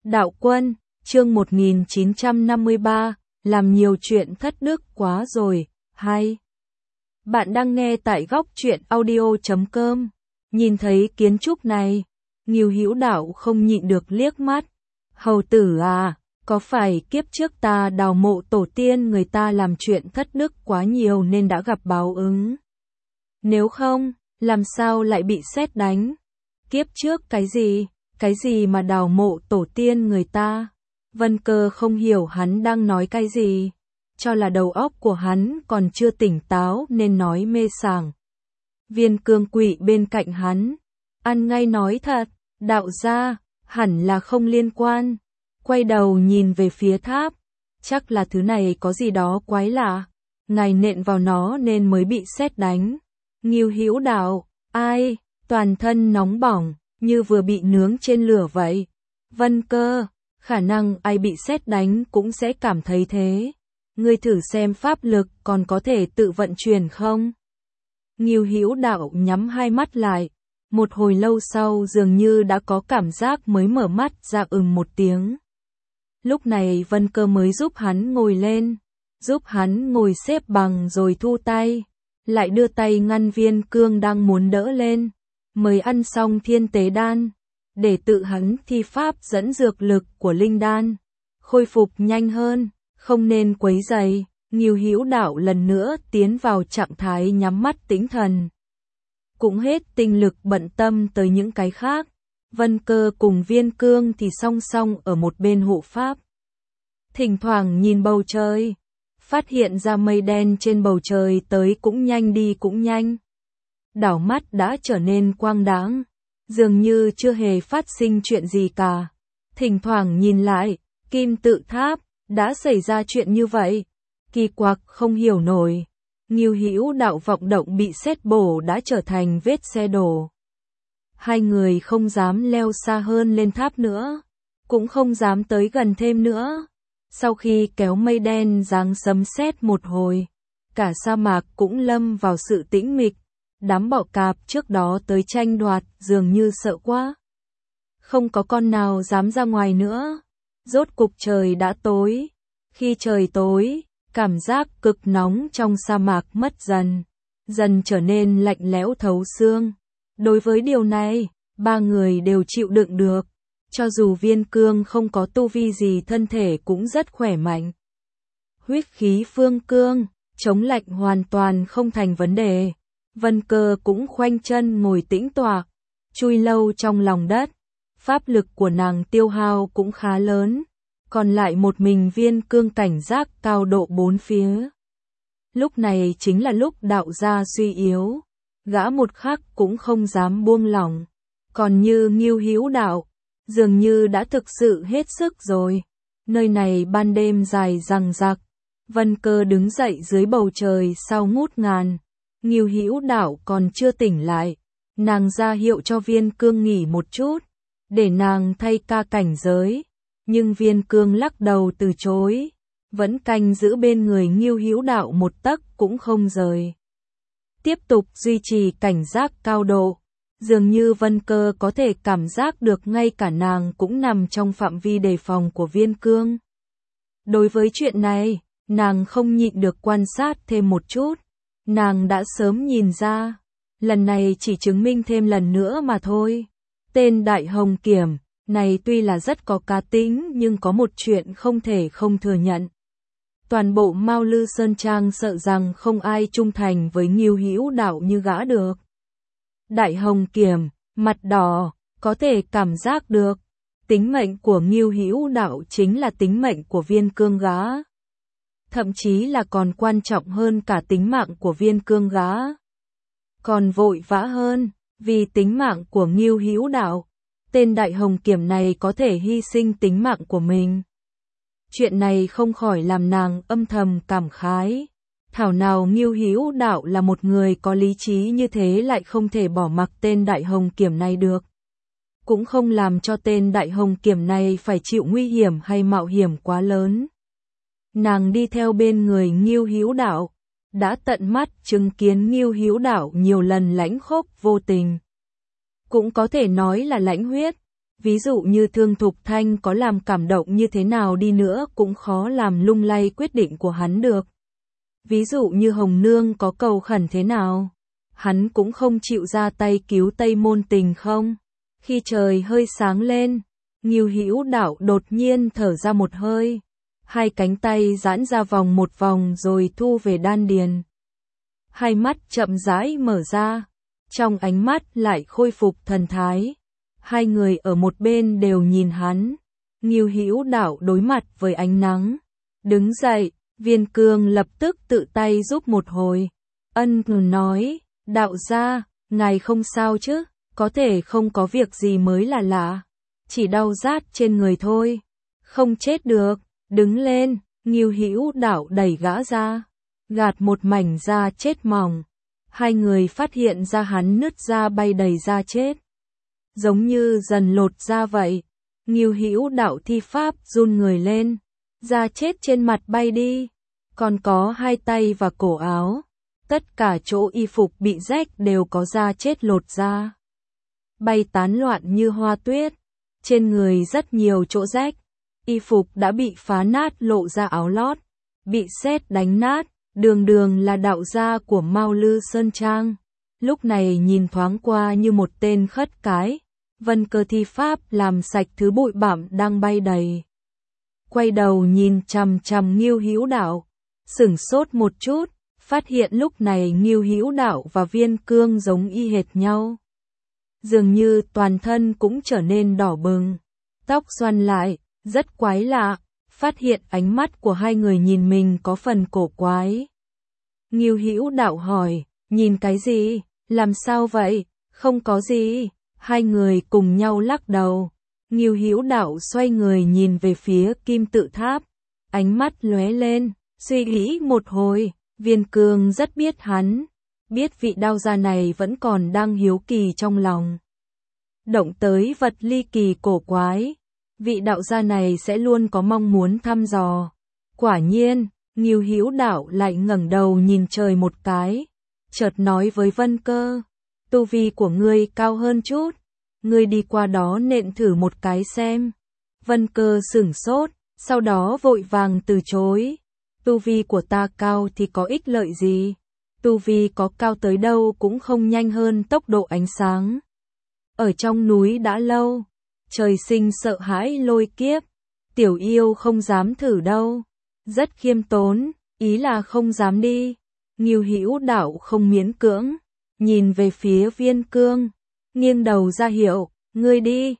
Đạo Quân, chương 1953, làm nhiều chuyện thất đức quá rồi, hay. Bạn đang nghe tại góc truyện audio.com. Nhìn thấy kiến trúc này, Ngưu Hữu Đạo không nhịn được liếc mắt. Hầu tử à, có phải kiếp trước ta đào mộ tổ tiên người ta làm chuyện thất đức quá nhiều nên đã gặp báo ứng? Nếu không, làm sao lại bị sét đánh? Kiếp trước cái gì mà đào mộ tổ tiên người ta? Vân Cơ không hiểu hắn đang nói cái gì, cho là đầu óc của hắn còn chưa tỉnh táo nên nói mê sảng. Viên Cương quỵ bên cạnh hắn, ăn ngay nói thật, đạo gia, hẳn là không liên quan. Quay đầu nhìn về phía tháp, chắc là thứ này có gì đó quái lạ, ngài nện vào nó nên mới bị sét đánh. Ngưu Hữu Đạo, ai, toàn thân nóng bỏng, như vừa bị nướng trên lửa vậy. Vân Cơ, khả năng ai bị sét đánh cũng sẽ cảm thấy thế. Ngươi thử xem pháp lực còn có thể tự vận chuyển không? Ngưu Hữu Đạo nhắm hai mắt lại, một hồi lâu sau dường như đã có cảm giác mới mở mắt ra một tiếng. Lúc này Vân Cơ mới giúp hắn ngồi lên, giúp hắn ngồi xếp bằng rồi thu tay, lại đưa tay ngăn Viên Cương đang muốn đỡ lên, mới ăn xong thiên tế đan, để tự hắn thi pháp dẫn dược lực của linh đan, khôi phục nhanh hơn, không nên quấy rầy. Ngưu Hữu Đạo lần nữa tiến vào trạng thái nhắm mắt tĩnh thần. Cũng hết tinh lực bận tâm tới những cái khác. Vân Cơ cùng Viên Cương thì song song ở một bên hộ pháp. Thỉnh thoảng nhìn bầu trời, phát hiện ra mây đen trên bầu trời tới cũng nhanh đi cũng nhanh. Đảo mắt đã trở nên quang đãng, dường như chưa hề phát sinh chuyện gì cả. Thỉnh thoảng nhìn lại, Kim Tự Tháp, đã xảy ra chuyện như vậy. Kỳ quặc không hiểu nổi. Ngưu Hữu Đạo vọng động bị sét bổ đã trở thành vết xe đổ. Hai người không dám leo xa hơn lên tháp nữa, cũng không dám tới gần thêm nữa. Sau khi kéo mây đen giáng sấm sét một hồi, cả sa mạc cũng lâm vào sự tĩnh mịch. Đám bọ cạp trước đó tới tranh đoạt dường như sợ quá, không có con nào dám ra ngoài nữa. Rốt cục trời đã tối. Khi trời tối, cảm giác cực nóng trong sa mạc mất dần trở nên lạnh lẽo thấu xương. Đối với điều này, ba người đều chịu đựng được. Cho dù Viên Cương không có tu vi gì thân thể cũng rất khỏe mạnh. Huyết khí phương cương, chống lạnh hoàn toàn không thành vấn đề. Vân Cơ cũng khoanh chân ngồi tĩnh tọa, chui lâu trong lòng đất. Pháp lực của nàng tiêu hao cũng khá lớn. Còn lại một mình Viên Cương cảnh giác cao độ bốn phía. Lúc này chính là lúc đạo gia suy yếu, gã một khắc cũng không dám buông lỏng. Còn như Ngưu Hữu Đạo, dường như đã thực sự hết sức rồi. Nơi này ban đêm dài dằng dặc. Vân Cơ đứng dậy dưới bầu trời sao ngút ngàn. Ngưu Hữu Đạo còn chưa tỉnh lại, nàng ra hiệu cho Viên Cương nghỉ một chút, để nàng thay ca cảnh giới. Nhưng Viên Cương lắc đầu từ chối, vẫn canh giữ bên người Ngưu Hữu Đạo một tấc cũng không rời. Tiếp tục duy trì cảnh giác cao độ, dường như Vân Cơ có thể cảm giác được ngay cả nàng cũng nằm trong phạm vi đề phòng của Viên Cương. Đối với chuyện này, nàng không nhịn được quan sát thêm một chút, nàng đã sớm nhìn ra, lần này chỉ chứng minh thêm lần nữa mà thôi. Tên Đại Hồng Kiểm này tuy là rất có cá tính nhưng có một chuyện không thể không thừa nhận. Toàn bộ Mao Lư Sơn Trang sợ rằng không ai trung thành với Ngưu Hữu Đạo như gã được. Đại Hồng Kiểm, mặt đỏ, có thể cảm giác được. Tính mệnh của Ngưu Hữu Đạo chính là tính mệnh của Viên Cương gã. Thậm chí là còn quan trọng hơn cả tính mạng của Viên Cương gã. Còn vội vã hơn, vì tính mạng của Ngưu Hữu Đạo. Tên Đại Hồng Kiểm này có thể hy sinh tính mạng của mình. Chuyện này không khỏi làm nàng âm thầm cảm khái. Thảo nào Ngưu Hữu Đạo là một người có lý trí như thế lại không thể bỏ mặc tên Đại Hồng Kiểm này được. Cũng không làm cho tên Đại Hồng Kiểm này phải chịu nguy hiểm hay mạo hiểm quá lớn. Nàng đi theo bên người Ngưu Hữu Đạo, đã tận mắt chứng kiến Ngưu Hữu Đạo nhiều lần lãnh khốc vô tình. Cũng có thể nói là lãnh huyết. Ví dụ như Thương Thục Thanh có làm cảm động như thế nào đi nữa cũng khó làm lung lay quyết định của hắn được. Ví dụ như Hồng Nương có cầu khẩn thế nào, hắn cũng không chịu ra tay cứu Tây Môn Tình không. Khi trời hơi sáng lên, Ngưu Hữu Đạo đột nhiên thở ra một hơi, hai cánh tay giãn ra vòng một vòng rồi thu về đan điền. Hai mắt chậm rãi mở ra, trong ánh mắt lại khôi phục thần thái. Hai người ở một bên đều nhìn hắn. Ngưu Hữu Đạo đối mặt với ánh nắng, đứng dậy, Viên Cương lập tức tự tay giúp một hồi. Ân nói, đạo gia, ngài không sao chứ, có thể không có việc gì mới là lạ, chỉ đau rát trên người thôi, không chết được, đứng lên. Ngưu Hữu Đạo đẩy gã ra, gạt một mảnh da chết mỏng. Hai người phát hiện ra hắn nứt da bay đầy da chết, giống như dần lột da vậy. Ngưu Hữu Đạo thi pháp run người lên, da chết trên mặt bay đi, còn có hai tay và cổ áo, tất cả chỗ y phục bị rách đều có da chết lột ra, bay tán loạn như hoa tuyết. Trên người rất nhiều chỗ rách, y phục đã bị phá nát, lộ ra áo lót bị sét đánh nát, đường đường là đạo gia của Mao Lư Sơn Trang, lúc này nhìn thoáng qua như một tên khất cái. Vân Cơ thi pháp làm sạch thứ bụi bặm đang bay đầy, quay đầu nhìn chằm chằm Ngưu Hữu Đạo, sửng sốt một chút, phát hiện lúc này Ngưu Hữu Đạo và Viên Cương giống y hệt nhau, dường như toàn thân cũng trở nên đỏ bừng, tóc xoăn lại, rất quái lạ. Phát hiện ánh mắt của hai người nhìn mình có phần cổ quái. Ngưu Hữu Đạo hỏi, nhìn cái gì, làm sao vậy? Không có gì. Hai người cùng nhau lắc đầu. Ngưu Hữu Đạo xoay người nhìn về phía Kim Tự Tháp, ánh mắt lóe lên, suy nghĩ một hồi. Viên Cương rất biết hắn, biết vị đạo gia này vẫn còn đang hiếu kỳ trong lòng, động tới vật ly kỳ cổ quái. Vị đạo gia này sẽ luôn có mong muốn thăm dò. Quả nhiên, Ngưu Hữu Đạo lại ngẩng đầu nhìn trời một cái, chợt nói với Vân Cơ, tu vi của ngươi cao hơn chút, ngươi đi qua đó nện thử một cái xem. Vân Cơ sửng sốt, sau đó vội vàng từ chối. Tu vi của ta cao thì có ích lợi gì? Tu vi có cao tới đâu cũng không nhanh hơn tốc độ ánh sáng. Ở trong núi đã lâu, trời sinh sợ hãi lôi kiếp, tiểu yêu không dám thử đâu, rất khiêm tốn, ý là không dám đi. Ngưu Hữu Đạo không miễn cưỡng, nhìn về phía Viên Cương, nghiêng đầu ra hiệu, ngươi đi.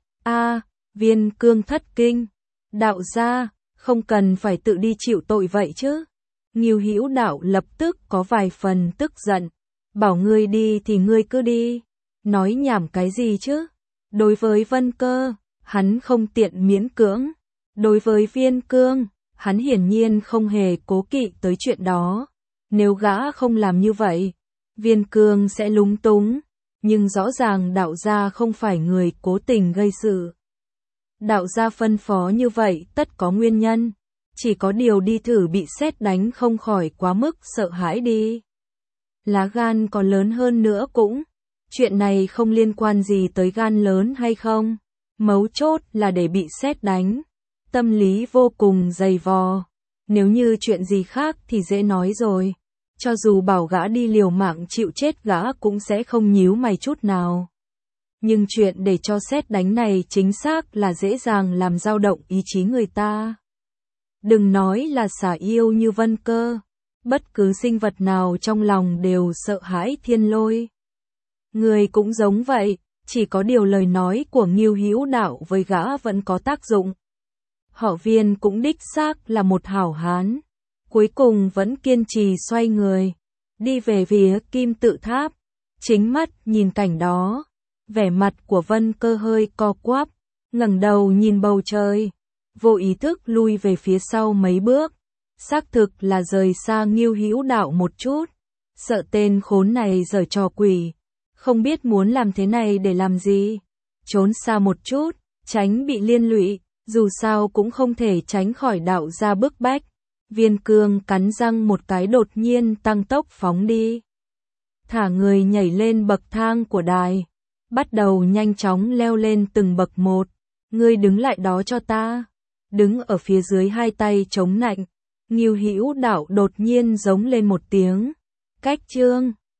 Viên Cương thất kinh, đạo gia, không cần phải tự đi chịu tội vậy chứ. Ngưu Hữu Đạo lập tức có vài phần tức giận, bảo ngươi đi thì ngươi cứ đi, nói nhảm cái gì chứ. Đối với Vân Cơ, hắn không tiện miễn cưỡng. Đối với Viên Cương, hắn hiển nhiên không hề cố kỵ tới chuyện đó. Nếu gã không làm như vậy, Viên Cương sẽ lúng túng. Nhưng rõ ràng đạo gia không phải người cố tình gây sự. Đạo gia phân phó như vậy tất có nguyên nhân. Chỉ có điều đi thử bị sét đánh không khỏi quá mức sợ hãi đi. Lá gan còn lớn hơn nữa cũng. Chuyện này không liên quan gì tới gan lớn hay không. Mấu chốt là để bị sét đánh. Tâm lý vô cùng dày vò. Nếu như chuyện gì khác thì dễ nói rồi. Cho dù bảo gã đi liều mạng chịu chết gã cũng sẽ không nhíu mày chút nào. Nhưng chuyện để cho sét đánh này chính xác là dễ dàng làm dao động ý chí người ta. Đừng nói là xà yêu như Vân Cơ. Bất cứ sinh vật nào trong lòng đều sợ hãi thiên lôi. Người cũng giống vậy, chỉ có điều lời nói của Ngưu Hữu Đạo với gã vẫn có tác dụng. Họ Viên cũng đích xác là một hảo hán. Cuối cùng vẫn kiên trì xoay người, đi về phía Kim Tự Tháp, chính mắt nhìn cảnh đó. Vẻ mặt của Vân Cơ hơi co quắp, ngẩng đầu nhìn bầu trời, vô ý thức lui về phía sau mấy bước, xác thực là rời xa Ngưu Hữu Đạo một chút, sợ tên khốn này giở trò quỷ, không biết muốn làm thế này để làm gì, trốn xa một chút, tránh bị liên lụy, dù sao cũng không thể tránh khỏi đạo gia bức bách. Viên Cương cắn răng một cái đột nhiên tăng tốc phóng đi. Thả người nhảy lên bậc thang của đài, bắt đầu nhanh chóng leo lên từng bậc một. Ngươi đứng lại đó cho ta. Đứng ở phía dưới hai tay chống nạnh, Ngưu Hữu Đạo đột nhiên giống lên một tiếng. Cách Trương